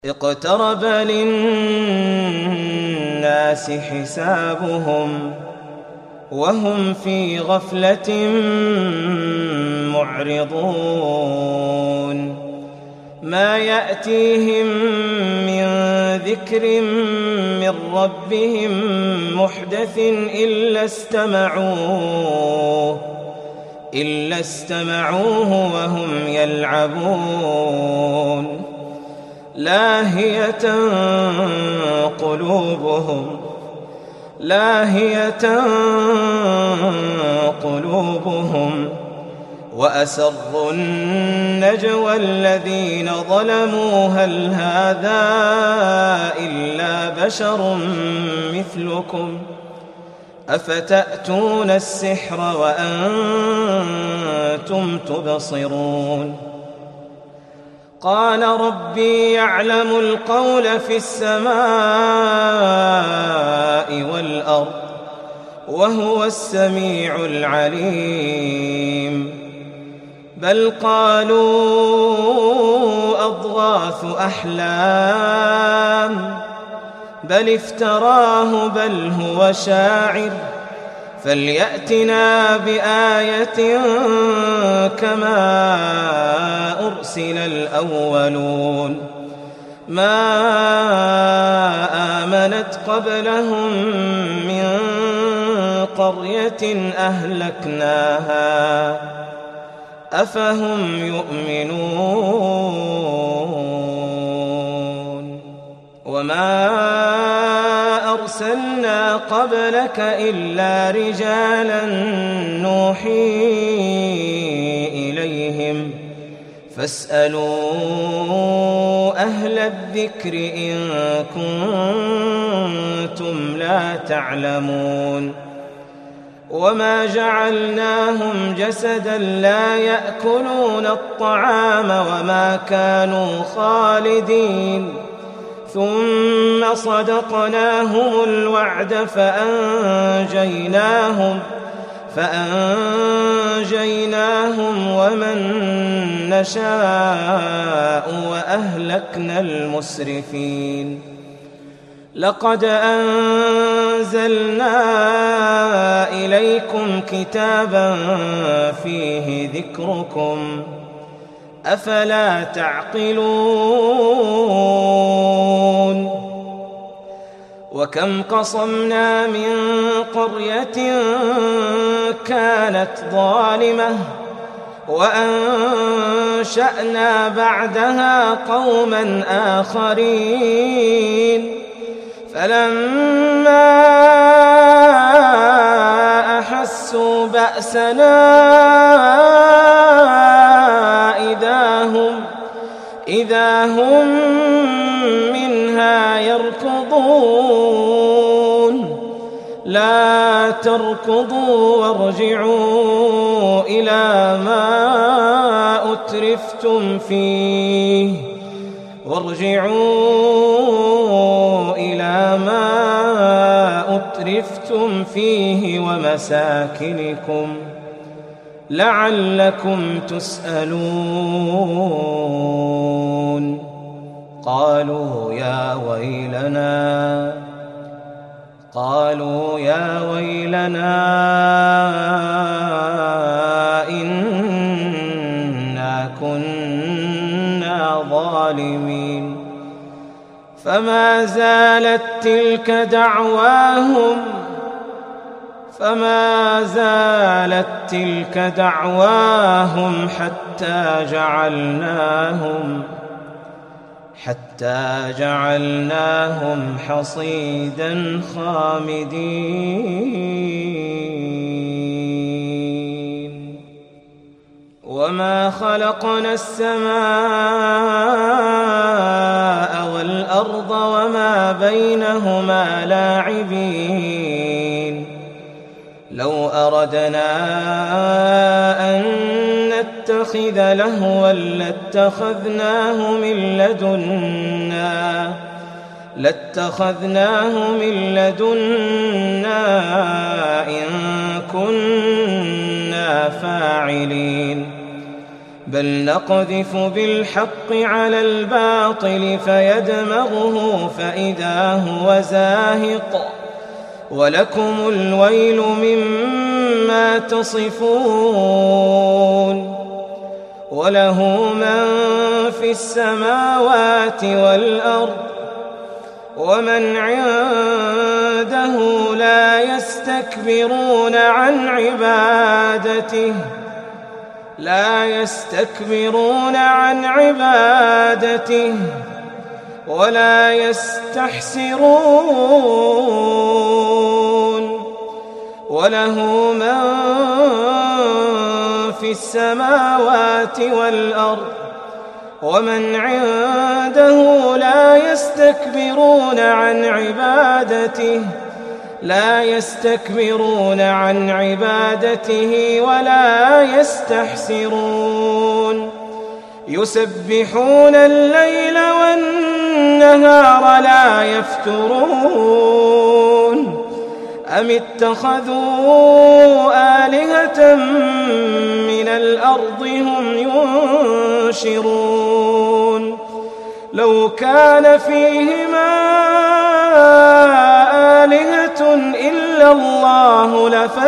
اقترب للناس حسابهم وهم في غفلة معرضون ما يأتيهم من ذكر من ربهم محدث إلا استمعوه وهم يلعبون لاهية قلوبهم وأسروا النجوى الذين ظلموا هل هذا إلا بشر مثلكم أفتأتون السحر وأنتم تبصرون قال ربي يعلم القول في السماء والأرض وهو السميع العليم بل قالوا أضغاث أحلام بل افتراه بل هو شاعر فليأتنا بآية كما أرسل الأولون ما آمنت قبلهم من قرية أهلكناها أفهم يؤمنون وما أرسلنا قبلك إلا رجالا نوحي إليهم فاسألوا أهل الذكر إن كنتم لا تعلمون وما جعلناهم جسدا لا يأكلون الطعام وما كانوا خالدين ثم صدقناهم الوعد فأنجيناهم ومن نشاء وأهلكنا المسرفين لقد أنزلنا إليكم كتابا فيه ذكركم أفلا تعقلون وكم قصمنا من قرية كانت ظالمة وأنشأنا بعدها قوما آخرين فلما أحسوا بأسنا إذا هم منها يركضون لا تركضوا وارجعوا إلى ما أترفتم فيه ومساكنكم لعلكم تسألون قالوا يا ويلنا إنا كنا ظالمين فما زالت تلك دعواهم حتى جعلناهم حصيدا خامدين وما خلقنا السماء والأرض وما بينهما لاعبين لو أردنا أن نتخذ لهوا لاتخذناه من لدنا إن كنا فاعلين بل نقذف بالحق على الباطل فيدمغه فإذا هو زاهق ولكم الويل مما تصفون وله من في السماوات والأرض ومن عنده لا يستكبرون عن عبادته ولا يستحسرون وله من في السماوات والأرض ومن عنده لا يستكبرون عن عبادته ولا يستحسرون يسبحون الليل والنهار لا يفترون أم اتخذوا آلهة من الأرض هم ينشرون لو كان فيهما آلهة إلا الله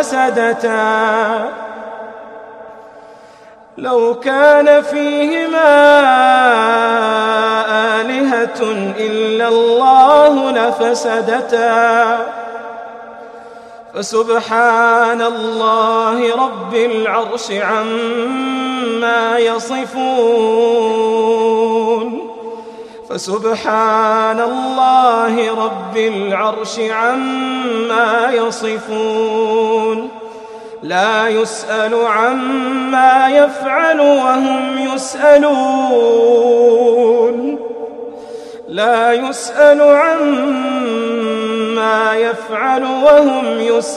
لفسدتا فسبحان الله رب العرش عما يصفون لا يسأل عما يفعل وهم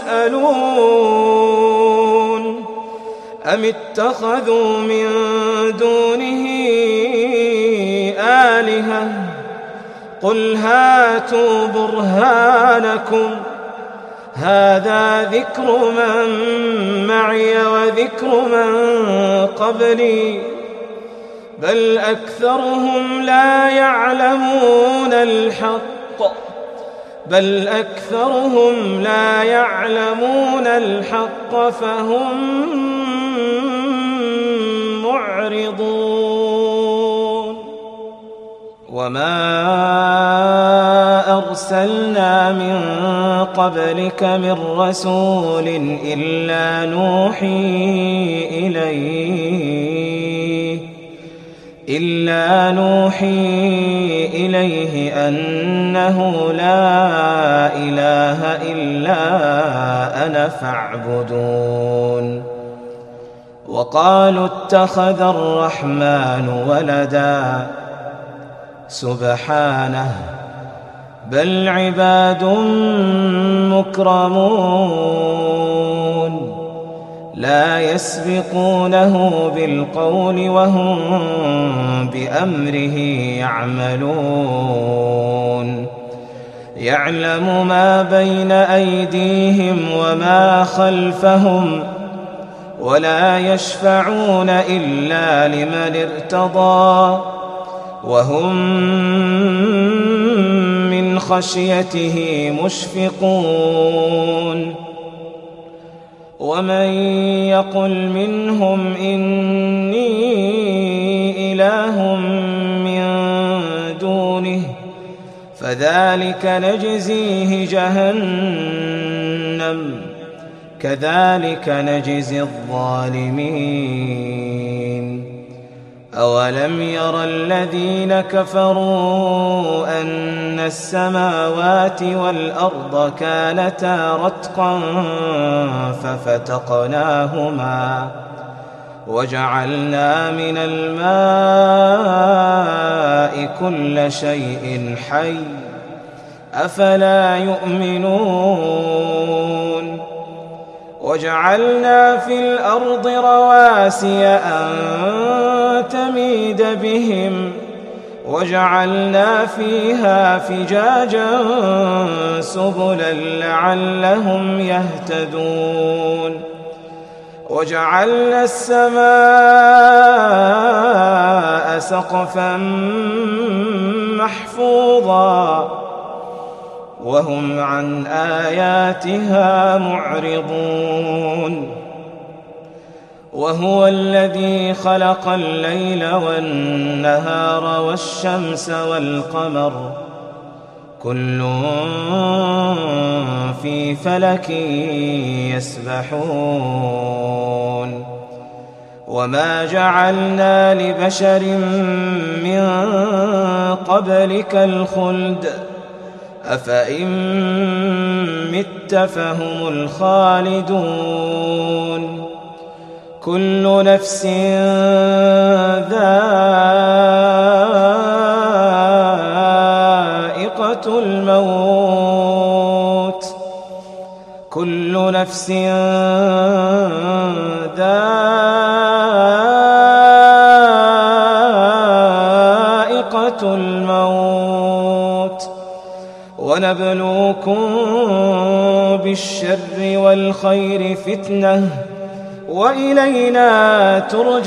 يسألون أم اتخذوا من دونه آلهة قل هاتوا برهانكم هذا ذكر من معي وذكر من قبلي بل أكثرهم لا يعلمون الحق فهم معرضون وما أرسلنا من قبلك من رسول إلا نوحي إليه أنه لا إله إلا أنا فاعبدون وقالوا اتخذ الرحمن ولدا سبحانه بل عباد مكرمون لا يسبقونه بالقول وهم بأمره يعملون يعلم ما بين أيديهم وما خلفهم ولا يشفعون إلا لمن ارتضى وهم من خشيته مشفقون ومن يقل منهم إني إله من دونه فذلك نجزيه جهنم كذلك نجزي الظالمين أولم ير الذين كفروا أن السماوات والأرض كانتا رتقا ففتقناهما وجعلنا من الماء كل شيء حي أفلا يؤمنون وجعلنا في الأرض رواسي أن تميد بهم وجعلنا فيها فجاجا سبلا لعلهم يهتدون وجعلنا السماء سقفا محفوظا وهم عن آياتها معرضون وهو الذي خلق الليل والنهار والشمس والقمر كل في فلك يسبحون وما جعلنا لبشر من قبلك الخلد أفإن مت فهم الخالدون كل نفس ذائقة الموت كل نفس ذائقة الموت ونبلوكم بالشر والخير فتنة وإلينا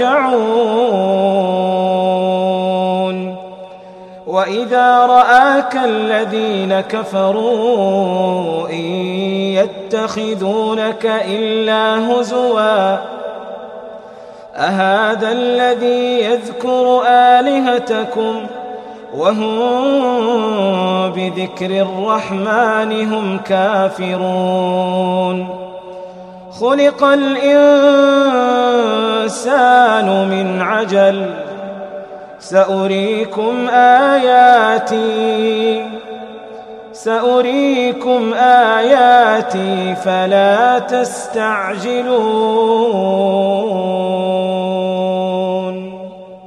ترجعون وإذا رآك الذين كفروا إن يتخذونك إلا هزوا أهذا الذي يذكر آلهتكم وهم بذكر الرحمن هم كافرون خلق الإنسان من عجل سأريكم آياتي فلا تستعجلون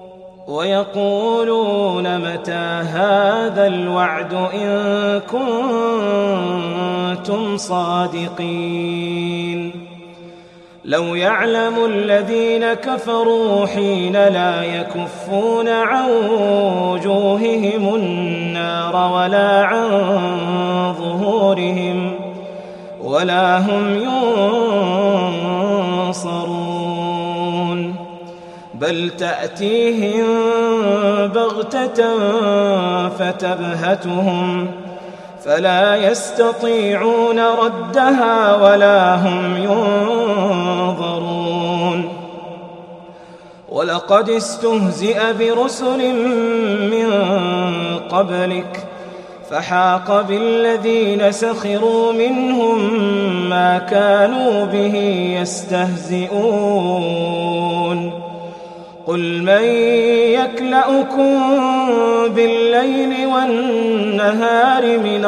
ويقولون متى هذا الوعد إن كنتم صادقين لو يعلم الذين كفروا حين لا يكفون عن وجوههم النار ولا عن ظهورهم ولا هم ينصرون بل تأتيهم بغتة فتبهتهم فلا يستطيعون ردها ولا هم ينظرون ولقد استهزئ برسل من قبلك فحاق بالذين سخروا منهم ما كانوا به يستهزئون قل من يكلؤكم بالليل والنهار من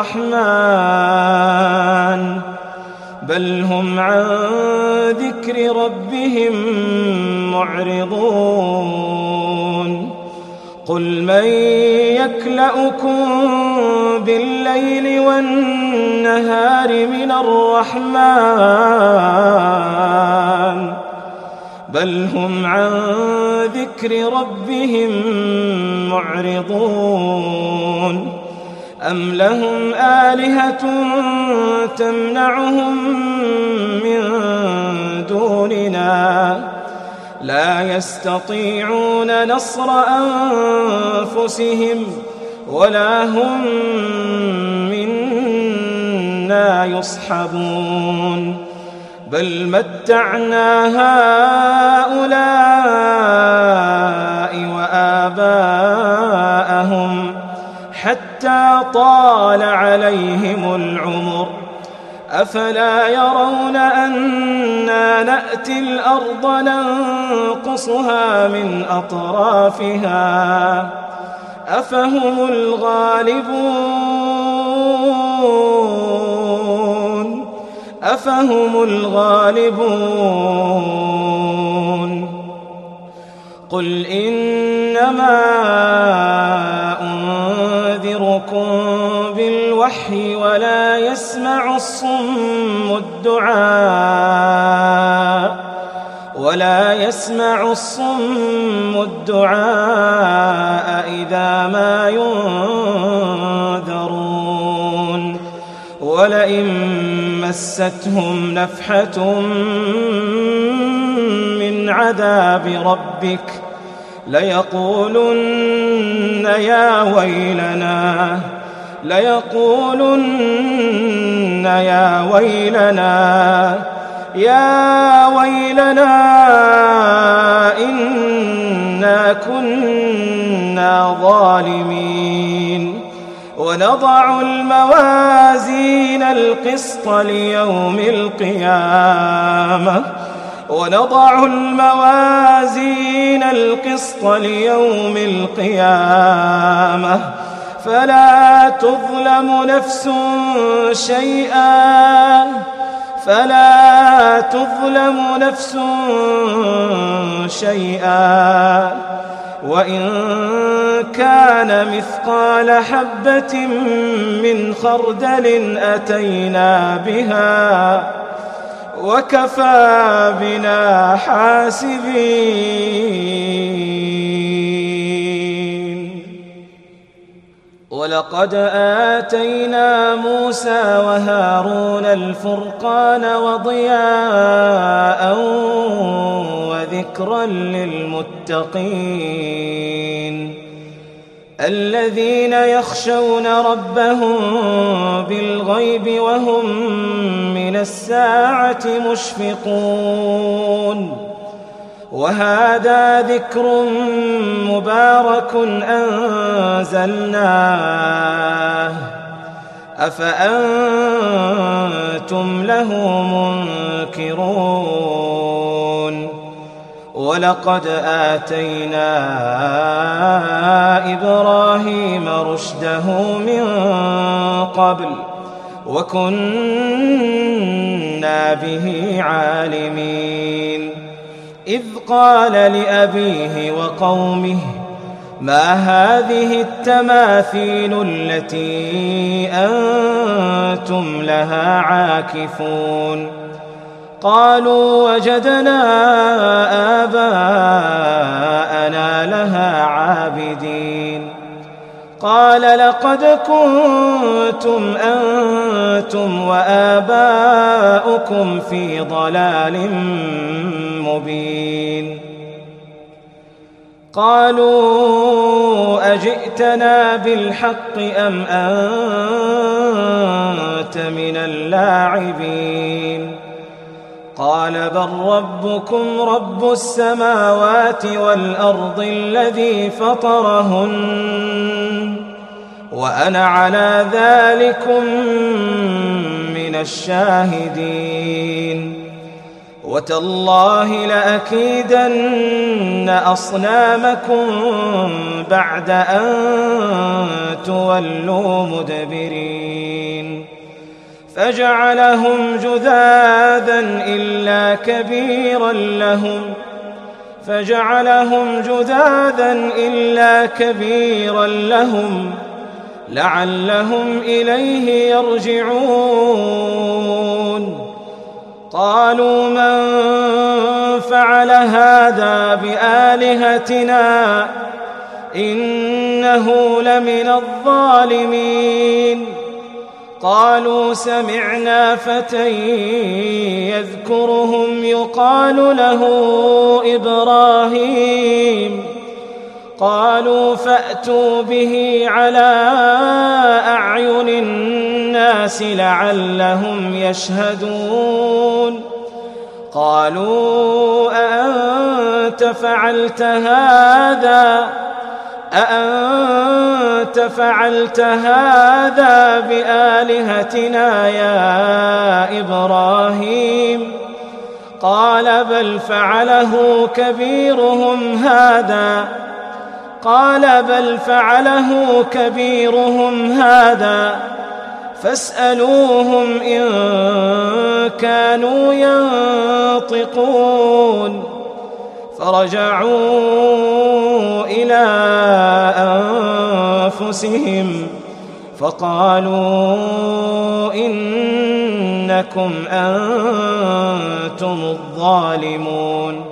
الرحمن بل هم عن ذكر ربهم معرضون قل من يكلؤكم بالليل والنهار من الرحمن بل هم عن ذكر ربهم معرضون أم لهم آلهة تمنعهم من دوننا لا يستطيعون نصر أنفسهم ولا هم منا يصحبون بل متعنا هؤلاء وآباءهم حتى طال عليهم العمر أفلا يرون أنا نأتي الأرض ننقصها من أطرافها أفهم الغالبون قل إنما أنذركم بالوحي ولا يسمع الصم الدعاء إذا ما ينذرون ولئن مستهم نفحة من عذاب ربك ليقولن يا ويلنا إنا كنا ظالمين. ونضع الموازين القسط ليوم القيامة فلا تظلم نفس شيئا وإن كان مثقال حبة من خردل أتينا بها وكفى بنا حاسبين. ولقد آتينا موسى وهارون الفرقان وضياء وذكرا للمتقين الذين يخشون ربهم بالغيب وهم من الساعة مشفقون. وهذا ذكر مبارك أنزلناه أفأنتم له منكرون. ولقد آتينا إبراهيم رشده من قبل وكنا به عالمين. إذ قال لأبيه وقومه ما هذه التماثيل التي أنتم لها عاكفون؟ قالوا وجدنا آباءنا لها عابدين. قال لقد كنتم أنتم وآباؤكم في ضلال مبين. قالوا أجئتنا بالحق أم أنت من اللاعبين؟ قال بل ربكم رب السماوات والأرض الذي فطرهن وأنا على ذلكم من الشاهدين. وتالله لأكيدن أصنامكم بعد أن تولوا مدبرين. فجعلهم جذاذا إلا كبيرا لهم لعلهم إليه يرجعون. قالوا من فعل هذا بآلهتنا إنه لمن الظالمين. قالوا سمعنا فتى يذكرهم يقال له إبراهيم. قالوا فأتوا به على أعين الناس لعلهم يشهدون. قالوا أأنت فعلت هذا بآلهتنا يا إبراهيم؟ قال بل فعله كبيرهم هذا فاسألوهم إن كانوا ينطقون. فرجعوا إلى أنفسهم فقالوا إنكم أنتم الظالمون.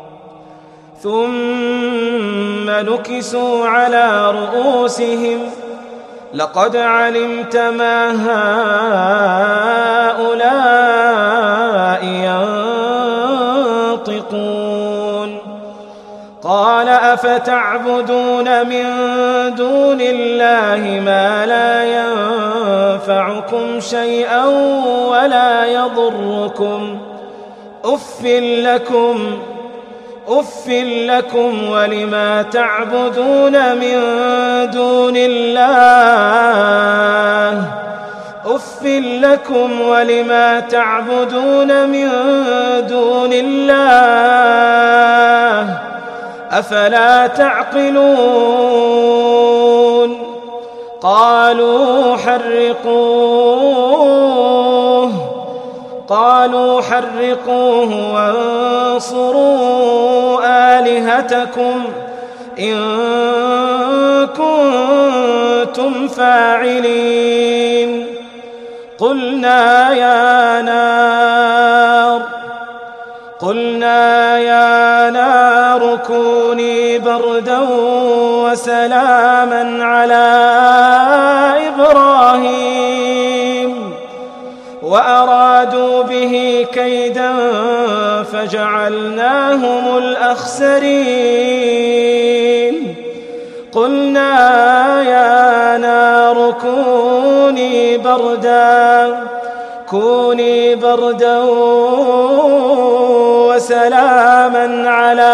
ثم نكسوا على رؤوسهم لقد علمت ما هؤلاء ينطقون. تعبدون من دون الله ما لا ينفعكم شيئا ولا يضركم أف لكم ولما تعبدون من دون الله أف لكم ولما تعبدون من دون الله أفلا تعقلون قالوا حرقوه وانصروا آلهتكم إن كنتم فاعلين قلنا يا نار كوني بردا وسلاما على إبراهيم وأرادوا به كيدا فجعلناهم الأخسرين قلنا يا نار كوني بردا وسلاما على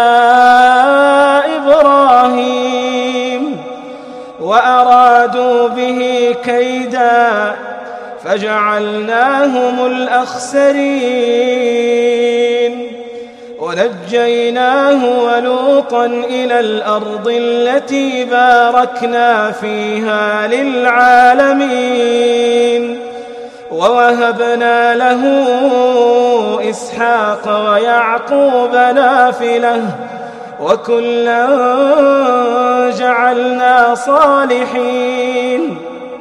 إبراهيم وأرادوا به كيدا فجعلناهم الأخسرين ونجيناه ولوطا إلى الأرض التي باركنا فيها للعالمين ووهبنا له إسحاق ويعقوب نافلة وكلا جعلنا صالحين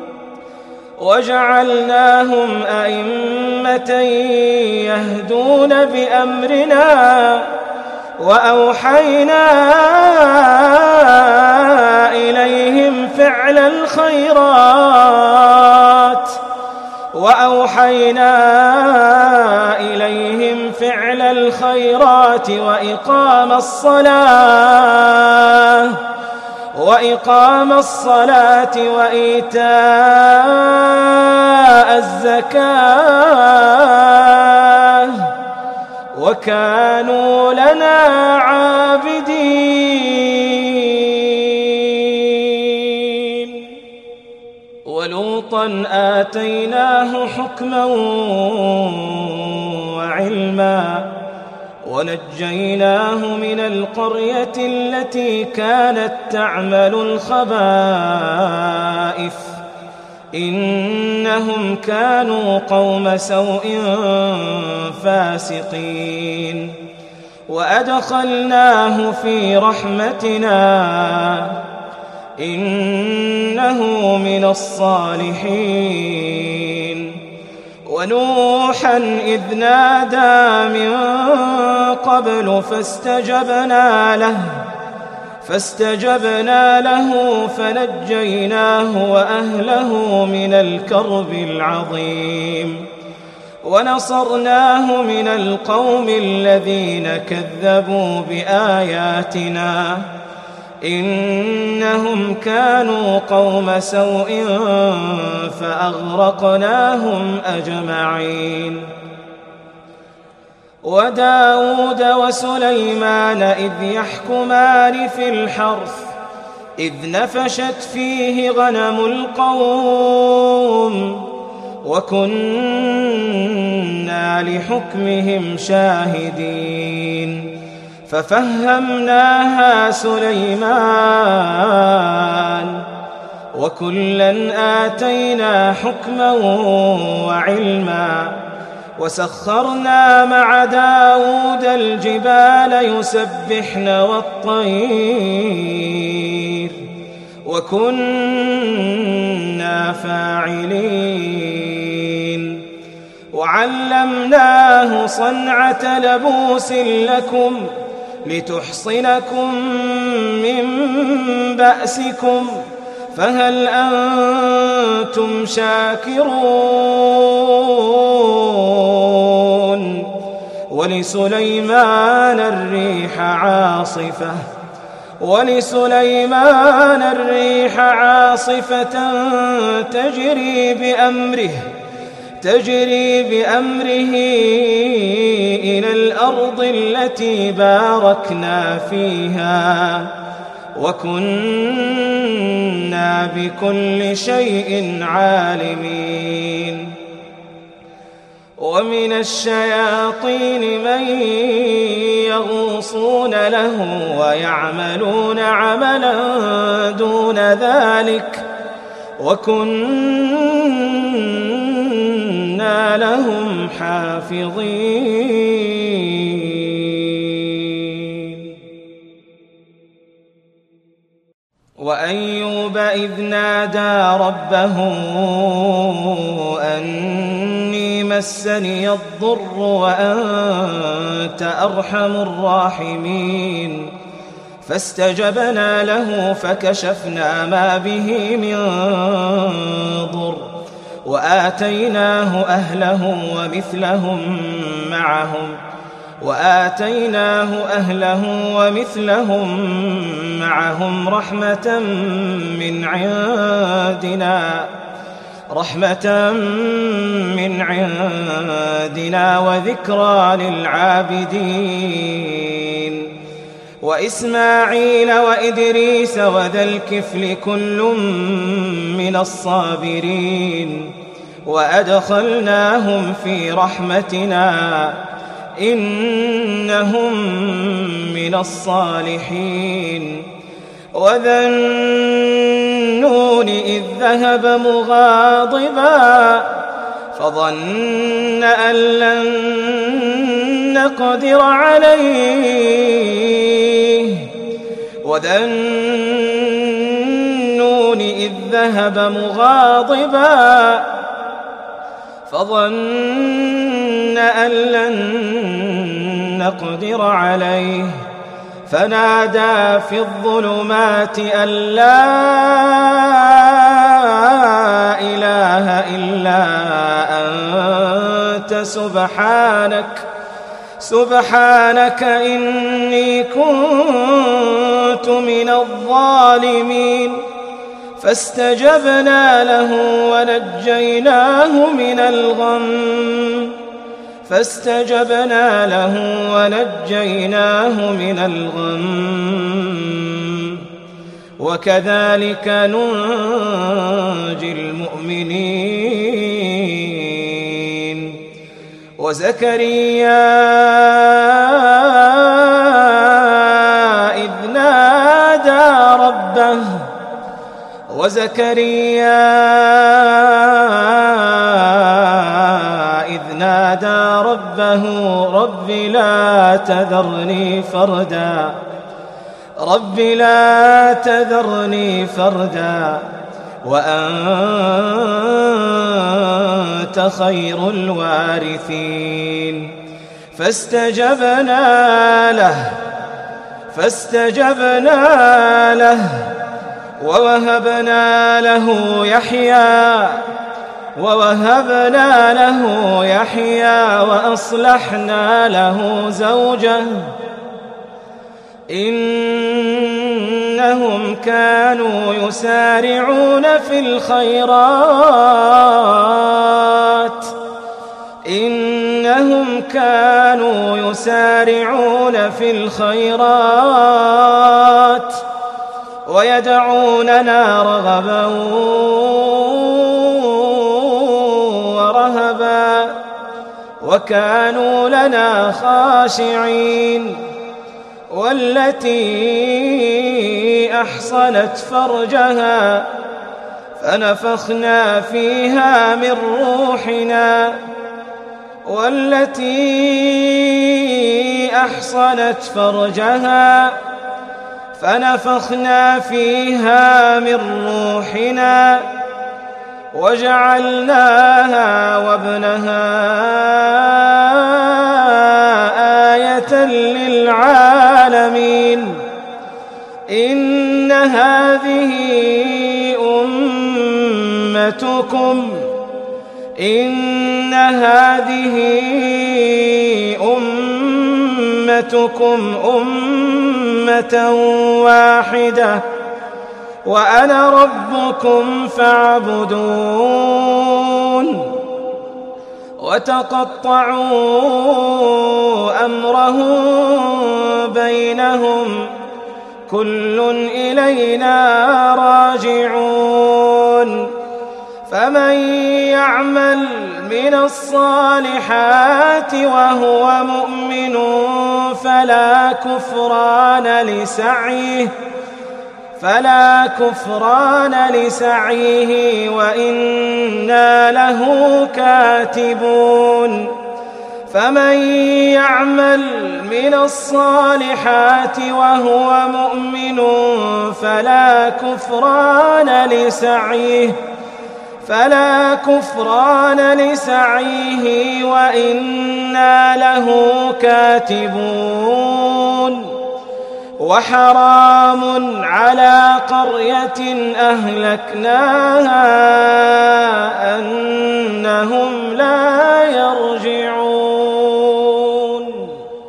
وجعلناهم أئمة يهدون بأمرنا وأوحينا إليهم فعل الخيرات وإقام الصلاة وإيتاء الزكاة وكانوا لنا عابدين ولوطا آتيناه حكما وعلما ونجيناه من القرية التي كانت تعمل الخبائث إنهم كانوا قوم سوء فاسقين وأدخلناه في رحمتنا إنه من الصالحين ونوحا إذ نادى من قبل فاستجبنا له فنجيناه وأهله من الكرب العظيم ونصرناه من القوم الذين كذبوا بآياتنا إنهم كانوا قوم سوء فأغرقناهم أجمعين وداود وسليمان إذ يحكمان في الحرث إذ نفشت فيه غنم القوم وكنا لحكمهم شاهدين ففهمناها سليمان وكلا آتينا حكما وعلما وسخرنا مع داود الجبال يسبحن والطير وكنا فاعلين وعلمناه صنعة لبوس لكم لتحصنكم من بأسكم فهل أنتم شاكرون ولسليمان الريح عاصفة ولسليمان الريح عاصفة تجري بأمره إلى الأرض التي باركنا فيها وكنا بكل شيء عالمين. ومن الشياطين من يغوصون له ويعملون عملا دون ذلك وكنا لهم حافظين. وأيوب إذ نادى ربه أني مسني الضر وأنت أرحم الراحمين فاستجبنا له فكشفنا ما به من ضر وآتيناه أهله ومثلهم معهم رحمة من عندنا وذكرى للعابدين. وإسماعيل وإدريس وذا الكفل كل من الصابرين وأدخلناهم في رحمتنا إنهم من الصالحين. وذا النون إذ ذهب مغاضبا فظن أن لن نقدر عليه فنادى في الظلمات أن لا إله إلا أنت سبحانك إني كنت من الظالمين. فاستجبنا له ونجيناه من الغم وكذلك ننجي المؤمنين. وزكريا إذ نادى ربه رب لا تذرني فردا وأنت خير الوارثين. فاستجبنا له ووهبنا له يحيى وأصلحنا له زوجه إنهم كانوا يسارعون في الخيرات ويدعوننا رغبا ورهبا وكانوا لنا خاشعين. والتي أحصنت فرجها فنفخنا فيها من روحنا وجعلناها وابنها آية للعالمين. إن هذه أمتكم أمة واحدة وأنا ربكم فاعبدون وتقطعوا أمرهم بينهم كل إلينا راجعون فمن يعمل من الصالحات وهو مؤمن فلا كفران لسعيه وإنا له كاتبون فمن يعمل من الصالحات وهو مؤمن فلا كفران لسعيه وإنا له كاتبون وحرام على قرية أهلكناها أنهم لا يرجعون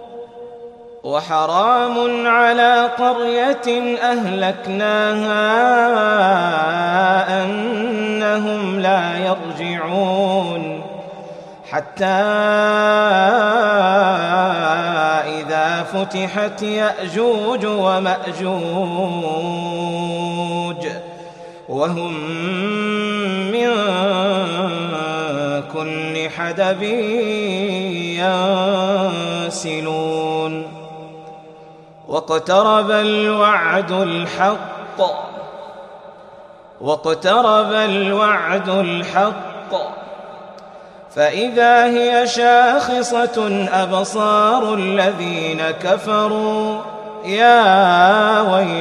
وحرام على قرية أهلكناها أنهم لا يرجعون حتى إذا فتحت يأجوج ومأجوج وهم من كل حدب ينسلون واقترب الوعد الحق فإذا هي شاخصة أبصار الذين كفروا يا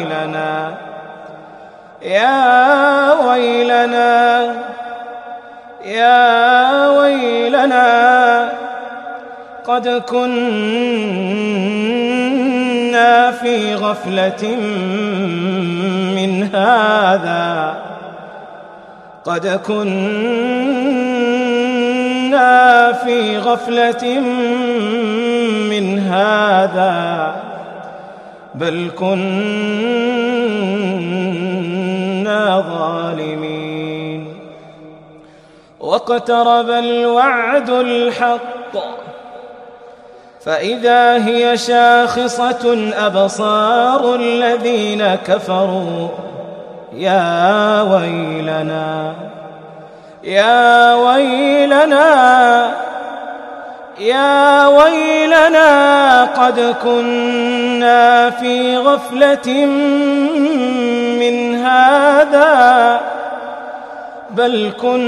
ويلنا قد كنا في غفلة من هذا بل كنا ظالمين واقترب الوعد الحق فإذا هي شاخصة أبصار الذين كفروا يا ويلنا قد كنا في غفلة من هذا بل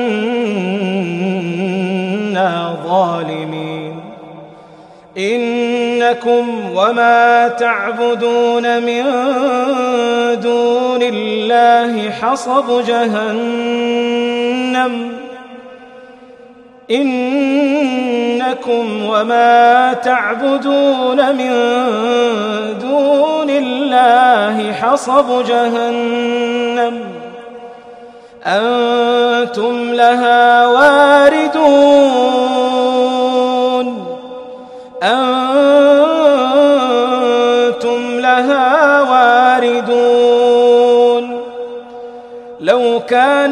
كنا ظالمين إنكم وما تعبدون من دون الله حصب جهنم أنتم لها واردون لو كان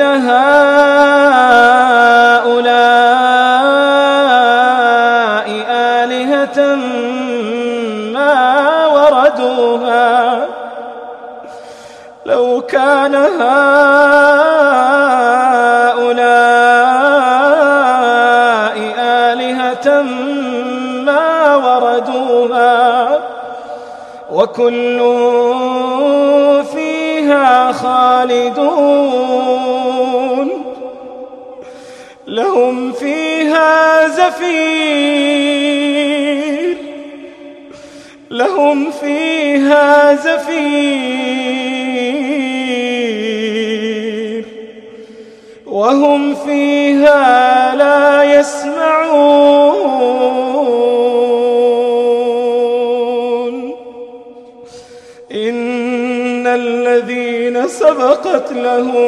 هؤلاء آلهة ما وردوها وكل فيها خالدون لهم فيها زفير وهم فيها لا يسمعون إن الذين سبقت لهم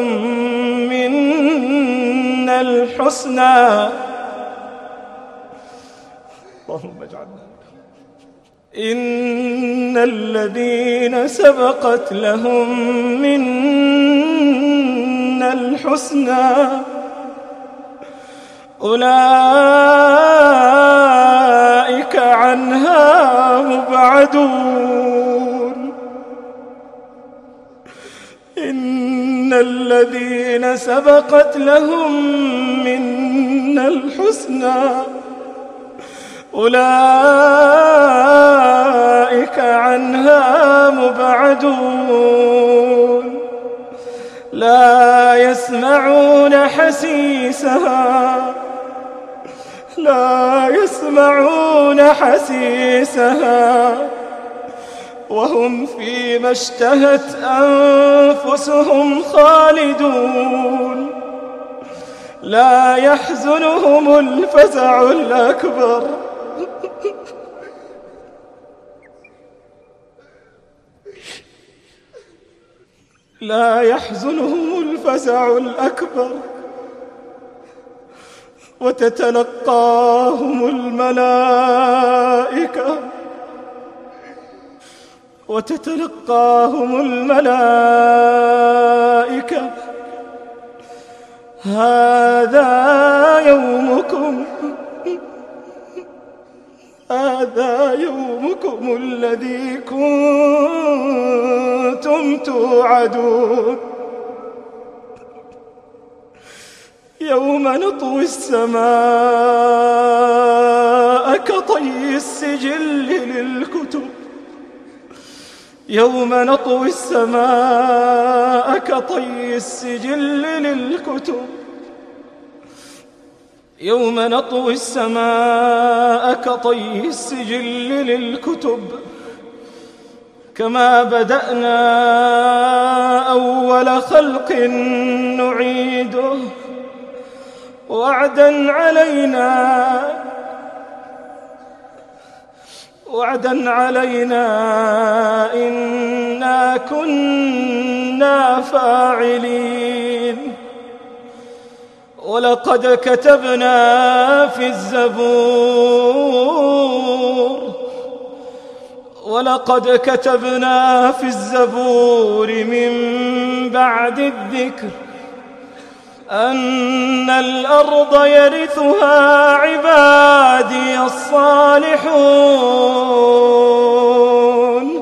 منا الحسنى إن الذين سبقت لهم منا الحسنى أولئك عنها مبعدون. إن الذين سبقت لهم منا الحسنى أولئك عنها مبعدون. لا يسمعون حسيسها وهم فيما اشتهت أنفسهم خالدون. لا يحزنهم الفزع الأكبر وتتلقاهم الملائكة هذا يومكم الذي كنتم توعدون. يوم نطوي السماء كطي السجل للكتب كما بدأنا أول خلق نعيده وعدا علينا إنا كنا فاعلين. ولقد كتبنا في الزبور من بعد الذكر أن الأرض يرثها عبادي الصالحون.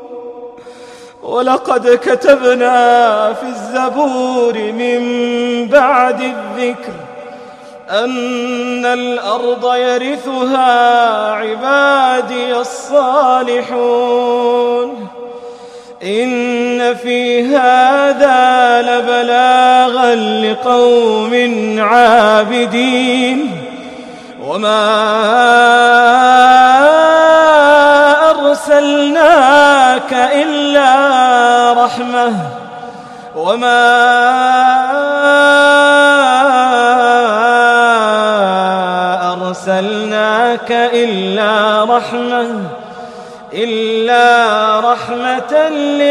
ولقد كتبنا في الزبور من بعد الذكر أن الأرض يرثها عبادي الصالحون. إن في هذا لبلاغا لقوم عابدين. وما أرسلناك إلا رحمة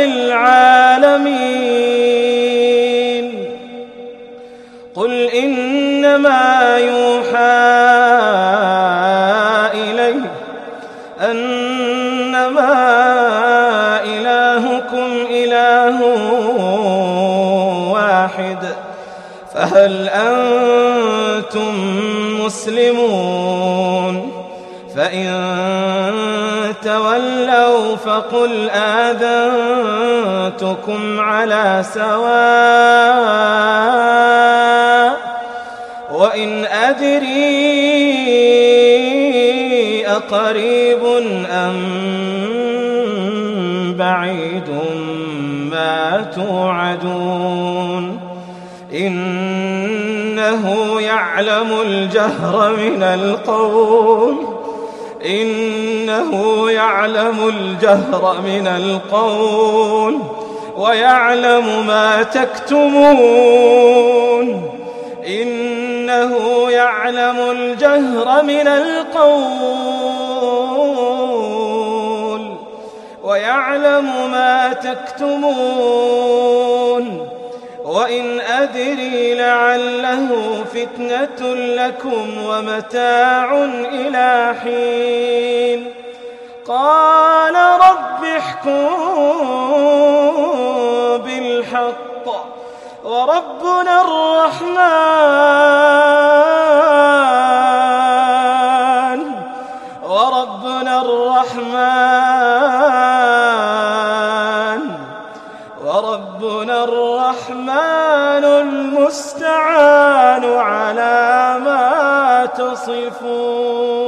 للعالمين. قل إنما يوحى إلي أنما إلهكم إله واحد فهل أنتم مسلمون؟ فإن تولوا فقل آذنتكم على سواء وإن أدري أقريب أم بعيد ما توعدون. إنه يعلم الجهر من القول ويعلم ما تكتمون. إنه يعلم الجهر من القول ويعلم ما تكتمون. وإن أدري لعله فتنة لكم ومتاع إلى حين. قال رب احكم بالحق وربنا الرحمن المستعان على ما تصفون.